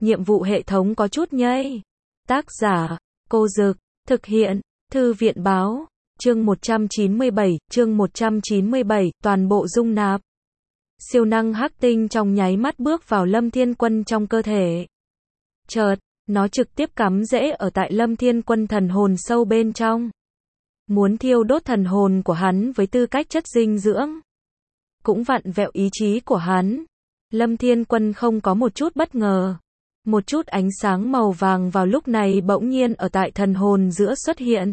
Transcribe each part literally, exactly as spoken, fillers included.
nhiệm vụ hệ thống có chút nhây. Tác giả, Cô Dực, thực hiện, Thư viện Báo, chương một trăm chín mươi bảy, chương một trăm chín mươi bảy, toàn bộ dung nạp. Siêu năng hắc tinh trong nháy mắt bước vào Lâm Thiên Quân trong cơ thể. Chợt, nó trực tiếp cắm rễ ở tại Lâm Thiên Quân thần hồn sâu bên trong. Muốn thiêu đốt thần hồn của hắn với tư cách chất dinh dưỡng. Cũng vặn vẹo ý chí của hắn. Lâm Thiên Quân không có một chút bất ngờ. Một chút ánh sáng màu vàng vào lúc này bỗng nhiên ở tại thần hồn giữa xuất hiện.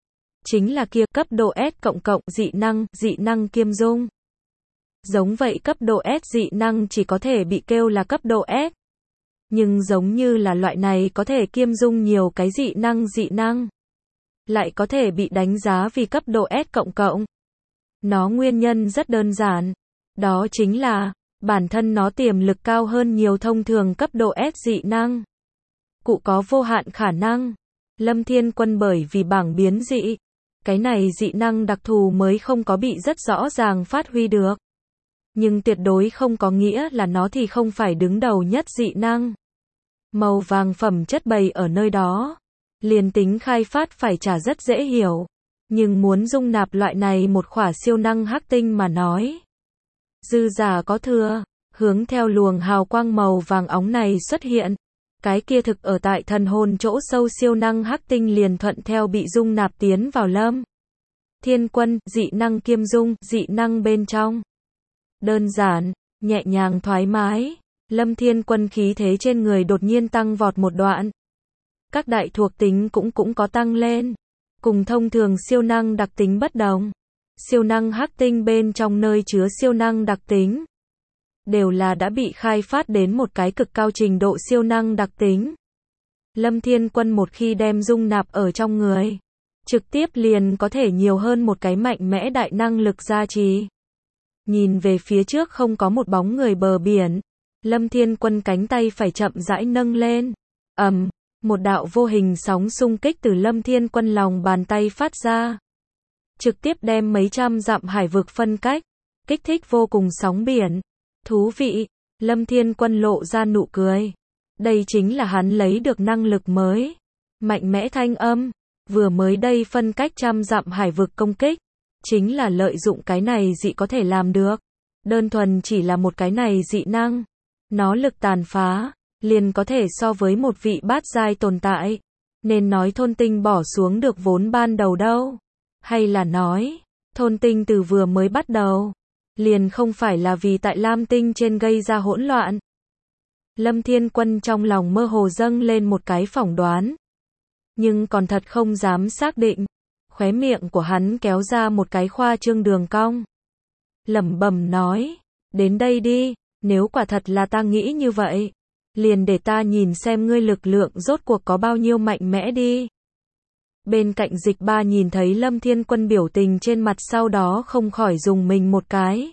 Chính là kia cấp độ S cộng cộng dị năng, dị năng kiêm dung. Giống vậy cấp độ S dị năng chỉ có thể bị kêu là cấp độ S. Nhưng giống như là loại này có thể kiêm dung nhiều cái dị năng dị năng. Lại có thể bị đánh giá vì cấp độ S cộng cộng. Nó nguyên nhân rất đơn giản. Đó chính là, bản thân nó tiềm lực cao hơn nhiều thông thường cấp độ S dị năng. Cụ có vô hạn khả năng. Lâm Thiên Quân bởi vì bảng biến dị. Cái này dị năng đặc thù mới không có bị rất rõ ràng phát huy được. Nhưng tuyệt đối không có nghĩa là nó thì không phải đứng đầu nhất dị năng. Màu vàng phẩm chất bày ở nơi đó. Liền tính khai phát phải trả rất dễ hiểu. Nhưng muốn dung nạp loại này một khỏa siêu năng hắc tinh mà nói. Dư giả có thừa, hướng theo luồng hào quang màu vàng óng này xuất hiện. Cái kia thực ở tại thần hồn chỗ sâu siêu năng hắc tinh liền thuận theo bị dung nạp tiến vào Lâm Thiên Quân, dị năng kiêm dung, dị năng bên trong. Đơn giản, nhẹ nhàng thoải mái, Lâm Thiên Quân khí thế trên người đột nhiên tăng vọt một đoạn. Các đại thuộc tính cũng cũng có tăng lên. Cùng thông thường siêu năng đặc tính bất đồng. Siêu năng hắc tinh bên trong nơi chứa siêu năng đặc tính. Đều là đã bị khai phát đến một cái cực cao trình độ siêu năng đặc tính. Lâm Thiên Quân một khi đem dung nạp ở trong người. Trực tiếp liền có thể nhiều hơn một cái mạnh mẽ đại năng lực gia trì. Nhìn về phía trước không có một bóng người bờ biển. Lâm Thiên Quân cánh tay phải chậm rãi nâng lên. ầm, um, một đạo vô hình sóng xung kích từ Lâm Thiên Quân lòng bàn tay phát ra. Trực tiếp đem mấy trăm dặm hải vực phân cách. Kích thích vô cùng sóng biển. Thú vị, Lâm Thiên Quân lộ ra nụ cười. Đây chính là hắn lấy được năng lực mới. Mạnh mẽ thanh âm. Vừa mới đây phân cách trăm dặm hải vực công kích. Chính là lợi dụng cái này dị có thể làm được. Đơn thuần chỉ là một cái này dị năng. Nó lực tàn phá. Liền có thể so với một vị bát giai tồn tại. Nên nói thôn tinh bỏ xuống được vốn ban đầu đâu. Hay là nói, thôn tinh từ vừa mới bắt đầu. Liền không phải là vì tại Lam Tinh trên gây ra hỗn loạn. Lâm Thiên Quân trong lòng mơ hồ dâng lên một cái phỏng đoán. Nhưng còn thật không dám xác định. Khóe miệng của hắn kéo ra một cái khoa trương đường cong. Lẩm bẩm nói, đến đây đi, nếu quả thật là ta nghĩ như vậy. Liền để ta nhìn xem ngươi lực lượng rốt cuộc có bao nhiêu mạnh mẽ đi. Bên cạnh Dịch Ba nhìn thấy Lâm Thiên Quân biểu tình trên mặt sau đó không khỏi dùng mình một cái.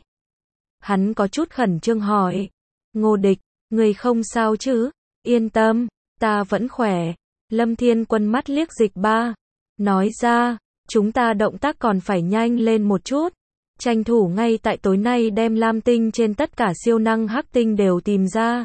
Hắn có chút khẩn trương hỏi. Ngô Địch, ngươi không sao chứ? Yên tâm, ta vẫn khỏe. Lâm Thiên Quân mắt liếc Dịch Ba. Nói ra, chúng ta động tác còn phải nhanh lên một chút. Tranh thủ ngay tại tối nay đem Lam Tinh trên tất cả siêu năng hắc tinh đều tìm ra.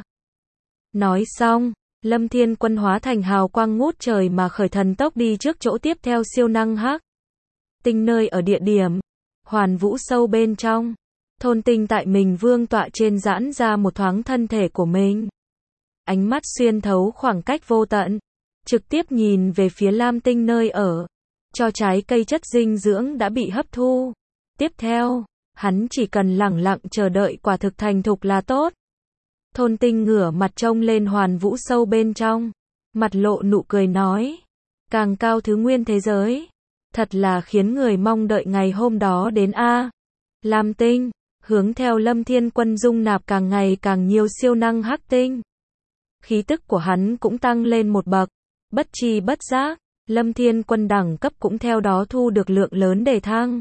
Nói xong, Lâm Thiên Quân hóa thành hào quang ngút trời mà khởi thần tốc đi trước chỗ tiếp theo siêu năng hắc tinh nơi ở địa điểm Hoàn Vũ sâu bên trong. Thôn tinh tại mình vương tọa trên giãn ra một thoáng thân thể của mình. Ánh mắt xuyên thấu khoảng cách vô tận, trực tiếp nhìn về phía Lam Tinh nơi ở. Cho trái cây chất dinh dưỡng đã bị hấp thu. Tiếp theo, hắn chỉ cần lẳng lặng chờ đợi quả thực thành thục là tốt. Thôn tinh ngửa mặt trông lên Hoàn Vũ sâu bên trong. Mặt lộ nụ cười nói. Càng cao thứ nguyên thế giới. Thật là khiến người mong đợi ngày hôm đó đến a. Lam Tinh, hướng theo Lâm Thiên Quân dung nạp càng ngày càng nhiều siêu năng hắc tinh. Khí tức của hắn cũng tăng lên một bậc. Bất tri bất giác, Lâm Thiên Quân đẳng cấp cũng theo đó thu được lượng lớn đề thăng.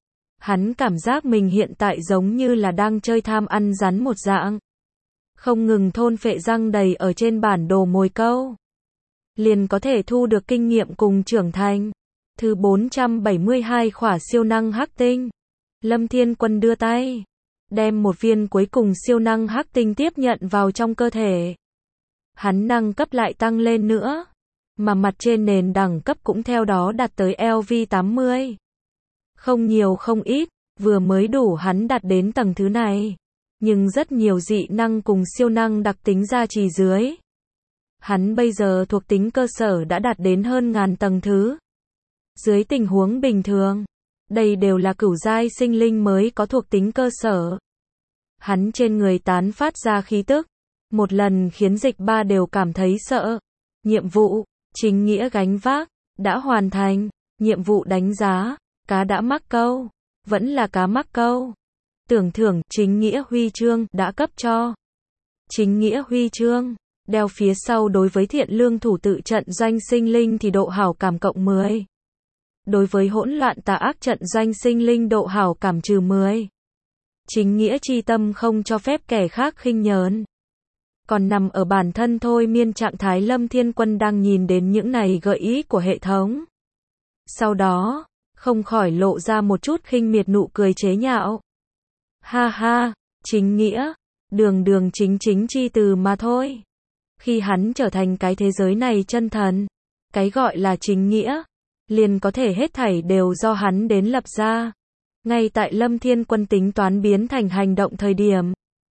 Hắn cảm giác mình hiện tại giống như là đang chơi tham ăn rắn một dạng. Không ngừng thôn phệ răng đầy ở trên bản đồ mồi câu. Liền có thể thu được kinh nghiệm cùng trưởng thành. Thứ bốn trăm bảy mươi hai khỏa siêu năng hắc tinh. Lâm Thiên Quân đưa tay. Đem một viên cuối cùng siêu năng hắc tinh tiếp nhận vào trong cơ thể. hắn năng cấp lại tăng lên nữa, mà mặt trên nền đẳng cấp cũng theo đó đạt tới L V tám mươi. Không nhiều không ít, vừa mới đủ hắn đạt đến tầng thứ này, nhưng rất nhiều dị năng cùng siêu năng đặc tính gia trì dưới. Hắn bây giờ thuộc tính cơ sở đã đạt đến hơn ngàn tầng thứ. Dưới tình huống bình thường, đây đều là cửu giai sinh linh mới có thuộc tính cơ sở. Hắn trên người tán phát ra khí tức, một lần khiến Dịch Ba đều cảm thấy sợ. Nhiệm vụ, chính nghĩa gánh vác, đã hoàn thành. Nhiệm vụ đánh giá, cá đã mắc câu, vẫn là cá mắc câu. Tưởng thưởng, chính nghĩa huy chương, đã cấp cho. Chính nghĩa huy chương, đeo phía sau đối với thiện lương thủ tự trận doanh sinh linh thì độ hảo cảm cộng mười. Đối với hỗn loạn tà ác trận doanh sinh linh độ hảo cảm trừ mười. Chính nghĩa chi tâm không cho phép kẻ khác khinh nhờn. Còn nằm ở bản thân thôi miên trạng thái Lâm Thiên Quân đang nhìn đến những này gợi ý của hệ thống. Sau đó, không khỏi lộ ra một chút khinh miệt nụ cười chế nhạo. Ha ha, chính nghĩa, đường đường chính chính chi từ mà thôi. Khi hắn trở thành cái thế giới này chân thần, cái gọi là chính nghĩa, liền có thể hết thảy đều do hắn đến lập ra. Ngay tại Lâm Thiên Quân tính toán biến thành hành động thời điểm,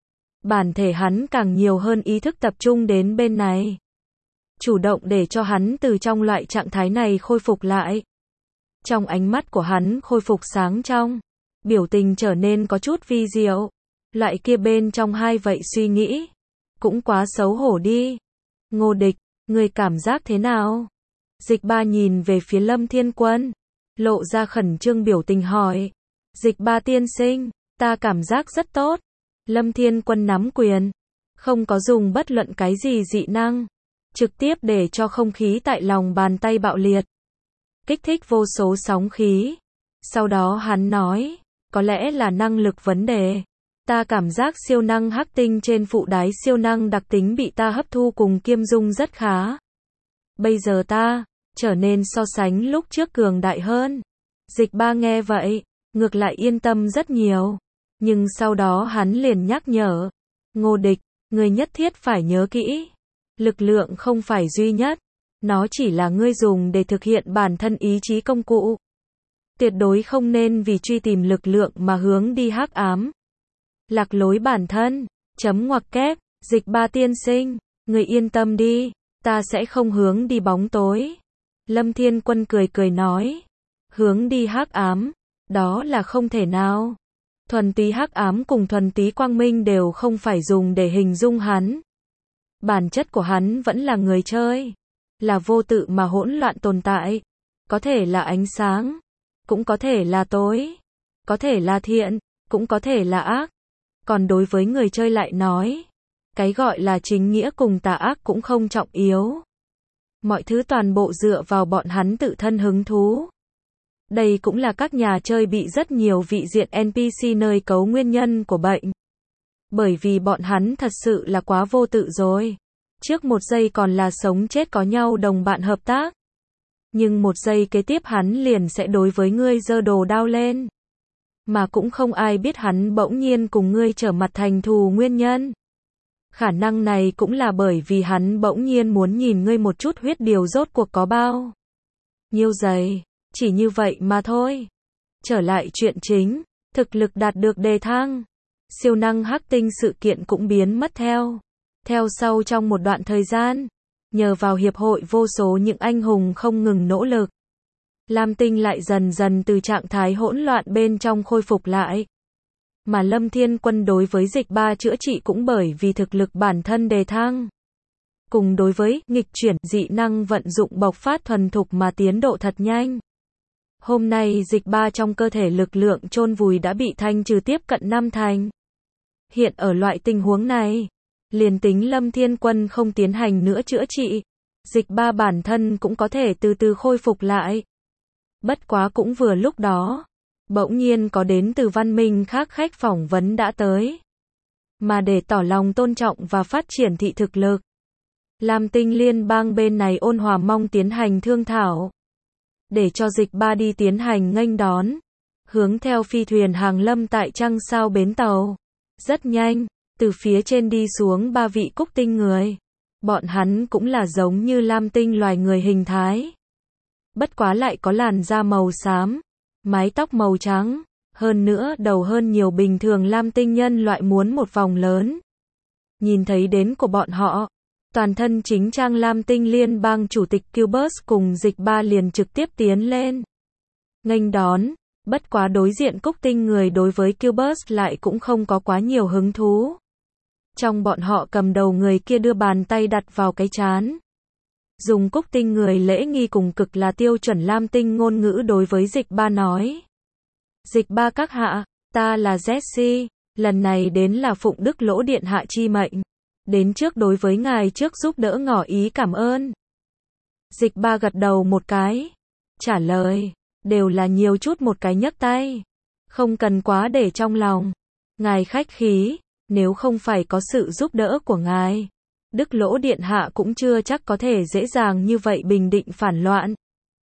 bản thể hắn càng nhiều hơn ý thức tập trung đến bên này. Chủ động để cho hắn từ trong loại trạng thái này khôi phục lại. Trong ánh mắt của hắn khôi phục sáng trong, biểu tình trở nên có chút vi diệu. Loại kia bên trong hai vậy suy nghĩ, cũng quá xấu hổ đi. Ngô Địch, người cảm giác thế nào? Dịch Ba nhìn về phía Lâm Thiên Quân, lộ ra khẩn trương biểu tình hỏi. Dịch Ba tiên sinh, ta cảm giác rất tốt. Lâm Thiên Quân nắm quyền, không có dùng bất luận cái gì dị năng, trực tiếp để cho không khí tại lòng bàn tay bạo liệt, kích thích vô số sóng khí. Sau đó hắn nói, có lẽ là năng lực vấn đề. Ta cảm giác siêu năng hắc tinh trên phụ đáy siêu năng đặc tính bị ta hấp thu cùng kiêm dung rất khá. Bây giờ ta, trở nên so sánh lúc trước cường đại hơn. Dịch Ba nghe vậy, ngược lại yên tâm rất nhiều. Nhưng sau đó hắn liền nhắc nhở. Ngô Địch, ngươi nhất thiết phải nhớ kỹ. Lực lượng không phải duy nhất. Nó chỉ là ngươi dùng để thực hiện bản thân ý chí công cụ. Tuyệt đối không nên vì truy tìm lực lượng mà hướng đi hắc ám. Lạc lối bản thân. Chấm ngoặc kép. Dịch Ba tiên sinh, ngươi yên tâm đi. Ta sẽ không hướng đi bóng tối. Lâm Thiên Quân cười cười nói. Hướng đi hắc ám. Đó là không thể nào. Thuần túy hắc ám cùng thuần túy quang minh đều không phải dùng để hình dung hắn. Bản chất của hắn vẫn là người chơi. Là vô tự mà hỗn loạn tồn tại. Có thể là ánh sáng. Cũng có thể là tối. Có thể là thiện. Cũng có thể là ác. Còn đối với người chơi lại nói. Cái gọi là chính nghĩa cùng tà ác cũng không trọng yếu. Mọi thứ toàn bộ dựa vào bọn hắn tự thân hứng thú. Đây cũng là các nhà chơi bị rất nhiều vị diện en pê xê nơi cấu nguyên nhân của bệnh. Bởi vì bọn hắn thật sự là quá vô tự rồi. Trước một giây còn là sống chết có nhau đồng bạn hợp tác. Nhưng một giây kế tiếp hắn liền sẽ đối với ngươi giơ đồ đao lên. Mà cũng không ai biết hắn bỗng nhiên cùng ngươi trở mặt thành thù nguyên nhân. Khả năng này cũng là bởi vì hắn bỗng nhiên muốn nhìn ngươi một chút huyết điều rốt cuộc có bao nhiêu dày. Chỉ như vậy mà thôi. Trở lại chuyện chính, thực lực đạt được đề thăng. Siêu năng hắc tinh sự kiện cũng biến mất theo. Theo sau trong một đoạn thời gian, nhờ vào hiệp hội vô số những anh hùng không ngừng nỗ lực. Lam tinh lại dần dần từ trạng thái hỗn loạn bên trong khôi phục lại. Mà Lâm Thiên Quân đối với Dịch Ba chữa trị cũng bởi vì thực lực bản thân đề thăng. Cùng đối với nghịch chuyển dị năng vận dụng bộc phát thuần thục mà tiến độ thật nhanh. Hôm nay Dịch Ba trong cơ thể lực lượng chôn vùi đã bị thanh trừ tiếp cận năm thành. Hiện ở loại tình huống này, liền tính Lâm Thiên Quân không tiến hành nữa chữa trị, Dịch Ba bản thân cũng có thể từ từ khôi phục lại. Bất quá cũng vừa lúc đó, bỗng nhiên có đến từ văn minh khác khách phỏng vấn đã tới. Mà để tỏ lòng tôn trọng và phát triển thị thực lực, Lam Tinh liên bang bên này ôn hòa mong tiến hành thương thảo. Để cho Dịch Ba đi tiến hành nghênh đón. Hướng theo phi thuyền hàng lâm tại trăng sao bến tàu. Rất nhanh, từ phía trên đi xuống ba vị cúc tinh người. Bọn hắn cũng là giống như lam tinh loài người hình thái. Bất quá lại có làn da màu xám, mái tóc màu trắng, hơn nữa đầu hơn nhiều bình thường lam tinh nhân loại muốn một vòng lớn. Nhìn thấy đến của bọn họ, toàn thân chính trang lam tinh liên bang chủ tịch Qbert cùng Dịch Ba liền trực tiếp tiến lên. Nghênh đón, bất quá đối diện Cúc Tinh người đối với Qbert lại cũng không có quá nhiều hứng thú. Trong bọn họ cầm đầu người kia đưa bàn tay đặt vào cái trán. Dùng Cúc Tinh người lễ nghi cùng cực là tiêu chuẩn lam tinh ngôn ngữ đối với Dịch Ba nói. Dịch Ba các hạ, ta là Jessie, lần này đến là phụng Đức Lỗ Điện hạ chi mệnh. Đến trước đối với ngài trước giúp đỡ ngỏ ý cảm ơn. Dịch Ba gật đầu một cái. Trả lời, đều là nhiều chút một cái nhấc tay. Không cần quá để trong lòng. Ngài khách khí, nếu không phải có sự giúp đỡ của ngài, Đức Lỗ Điện hạ cũng chưa chắc có thể dễ dàng như vậy bình định phản loạn.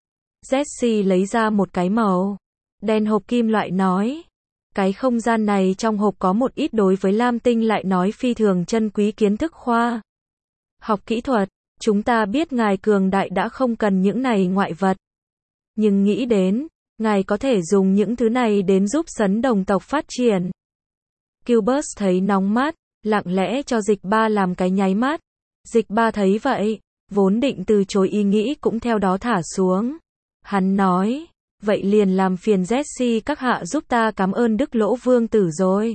Jessie lấy ra một cái màu đen hộp kim loại nói. Cái không gian này trong hộp có một ít đối với lam tinh lại nói phi thường chân quý kiến thức khoa học kỹ thuật. Chúng ta biết ngài cường đại đã không cần những này ngoại vật. Nhưng nghĩ đến, ngài có thể dùng những thứ này đến giúp sấn đồng tộc phát triển. Qbert thấy nóng mắt, lặng lẽ cho Dịch Ba làm cái nháy mắt. Dịch Ba thấy vậy, vốn định từ chối ý nghĩ cũng theo đó thả xuống. Hắn nói, vậy liền làm phiền Jessie các hạ giúp ta cảm ơn Đức Lỗ Vương tử rồi.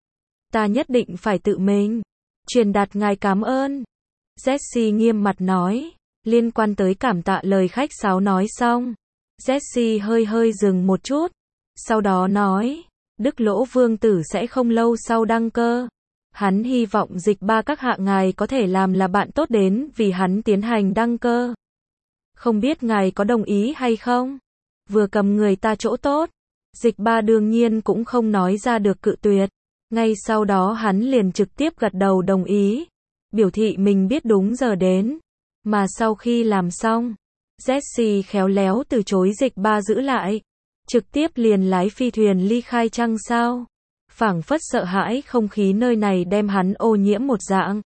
Ta nhất định phải tự mình truyền đạt ngài cảm ơn. Jessie nghiêm mặt nói, liên quan tới cảm tạ lời khách sáo nói xong. Jessie hơi hơi dừng một chút, sau đó nói, Đức Lỗ Vương tử sẽ không lâu sau đăng cơ. Hắn hy vọng Dịch Ba các hạ ngài có thể làm là bạn tốt đến vì hắn tiến hành đăng cơ. Không biết ngài có đồng ý hay không? Vừa cầm người ta chỗ tốt, Dịch Ba đương nhiên cũng không nói ra được cự tuyệt. Ngay sau đó hắn liền trực tiếp gật đầu đồng ý, biểu thị mình biết đúng giờ đến. Mà sau khi làm xong, Jessie khéo léo từ chối Dịch Ba giữ lại, trực tiếp liền lái phi thuyền ly khai trăng sao. Phảng phất sợ hãi không khí nơi này đem hắn ô nhiễm một dạng.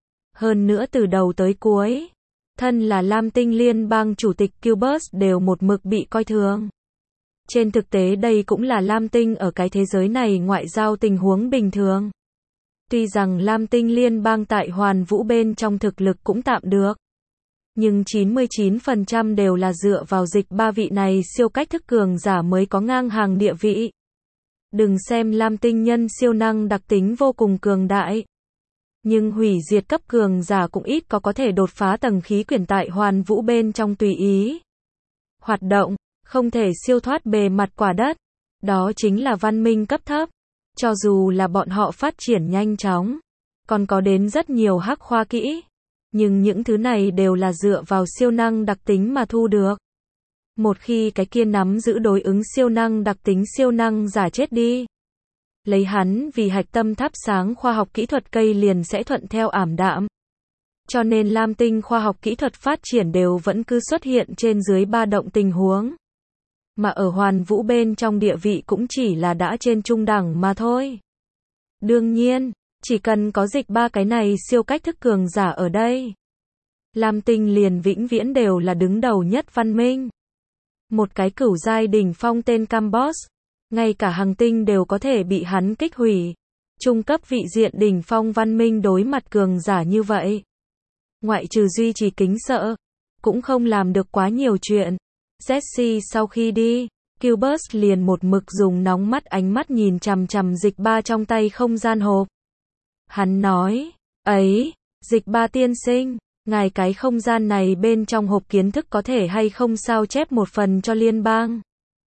Hơn nữa từ đầu tới cuối, thân là lam tinh liên bang chủ tịch Qbert đều một mực bị coi thường. Trên thực tế đây cũng là lam tinh ở cái thế giới này ngoại giao tình huống bình thường. Tuy rằng lam tinh liên bang tại hoàn vũ bên trong thực lực cũng tạm được, nhưng chín mươi chín phần trăm đều là dựa vào Dịch Ba vị này siêu cách thức cường giả mới có ngang hàng địa vị. Đừng xem lam tinh nhân siêu năng đặc tính vô cùng cường đại, nhưng hủy diệt cấp cường giả cũng ít có có thể đột phá tầng khí quyển tại hoàn vũ bên trong tùy ý hoạt động, không thể siêu thoát bề mặt quả đất. Đó chính là văn minh cấp thấp. Cho dù là bọn họ phát triển nhanh chóng, còn có đến rất nhiều hắc khoa kỹ, nhưng những thứ này đều là dựa vào siêu năng đặc tính mà thu được. Một khi cái kia nắm giữ đối ứng siêu năng đặc tính siêu năng giả chết đi, lấy hắn vì hạch tâm thắp sáng khoa học kỹ thuật cây liền sẽ thuận theo ảm đạm. Cho nên lam tinh khoa học kỹ thuật phát triển đều vẫn cứ xuất hiện trên dưới ba động tình huống. Mà ở hoàn vũ bên trong địa vị cũng chỉ là đã trên trung đẳng mà thôi. Đương nhiên, chỉ cần có Dịch Ba cái này siêu cách thức cường giả ở đây, lam tinh liền vĩnh viễn đều là đứng đầu nhất văn minh. Một cái cửu giai đỉnh phong tên Cambos, ngay cả hành tinh đều có thể bị hắn kích hủy. Trung cấp vị diện đỉnh phong văn minh đối mặt cường giả như vậy, ngoại trừ duy trì kính sợ, cũng không làm được quá nhiều chuyện. Jessie sau khi đi, Qbert liền một mực dùng nóng mắt ánh mắt nhìn chằm chằm Dịch Ba trong tay không gian hộp. Hắn nói, ấy, Dịch Ba tiên sinh, ngài cái không gian này bên trong hộp kiến thức có thể hay không sao chép một phần cho liên bang?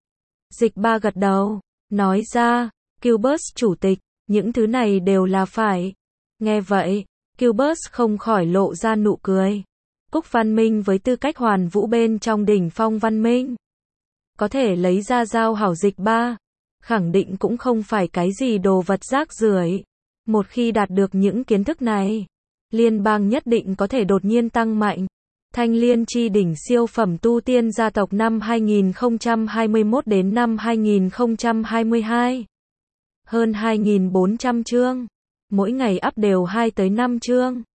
Dịch Ba gật đầu, nói ra, Qbert chủ tịch, những thứ này đều là phải. Nghe vậy, Qbert không khỏi lộ ra nụ cười. Cúc văn minh với tư cách hoàn vũ bên trong đỉnh phong văn minh, có thể lấy ra giao hảo Dịch Ba, khẳng định cũng không phải cái gì đồ vật rác rưởi. Một khi đạt được những kiến thức này, liên bang nhất định có thể đột nhiên tăng mạnh. Thanh Liên chi đỉnh siêu phẩm tu tiên gia tộc năm hai nghìn không trăm hai mươi mốt đến năm hai nghìn không trăm hai mươi hai. Hơn hai nghìn bốn trăm chương. Mỗi ngày up đều hai tới năm chương.